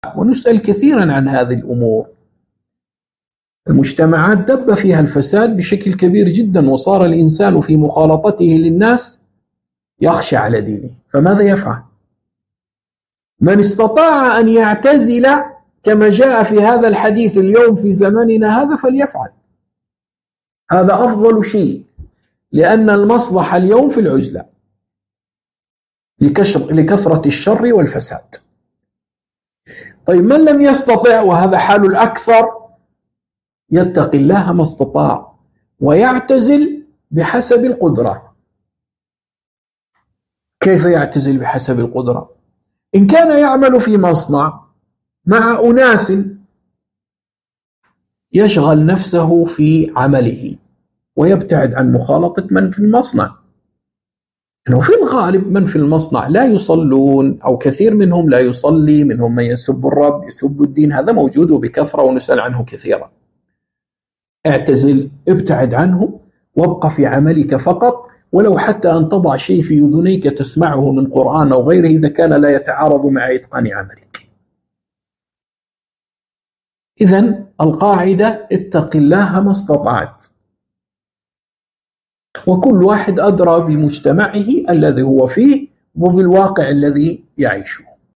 ونسأل كثيرا عن هذه الأمور. المجتمعات دب فيها الفساد بشكل كبير جدا، وصار الإنسان في مخالطته للناس يخشى على دينه، فماذا يفعل؟ من استطاع أن يعتزل كما جاء في هذا الحديث اليوم في زماننا هذا فليفعل، هذا أفضل شيء، لأن المصلحة اليوم في العزلة لكثرة الشر والفساد. طيب من لم يستطع، وهذا حال الأكثر، يتقي الله ما استطاع ويعتزل بحسب القدرة. كيف يعتزل بحسب القدرة؟ إن كان يعمل في مصنع مع أناس يشغل نفسه في عمله ويبتعد عن مخالطة من في المصنع، إنه في الغالب من في المصنع لا يصلون، أو كثير منهم لا يصلي، منهم من يسب الرب يسب الدين، هذا موجود بكثرة ونسأل عنه كثيرا. اعتزل، ابتعد عنه، وابق في عملك فقط، ولو حتى أن تضع شيء في أذنيك تسمعه من قرآن أو غيره إذا كان لا يتعارض مع إتقان عملك. إذن القاعدة اتق الله ما استطعت، وكل واحد أدرى بمجتمعه الذي هو فيه وبالواقع الذي يعيشه.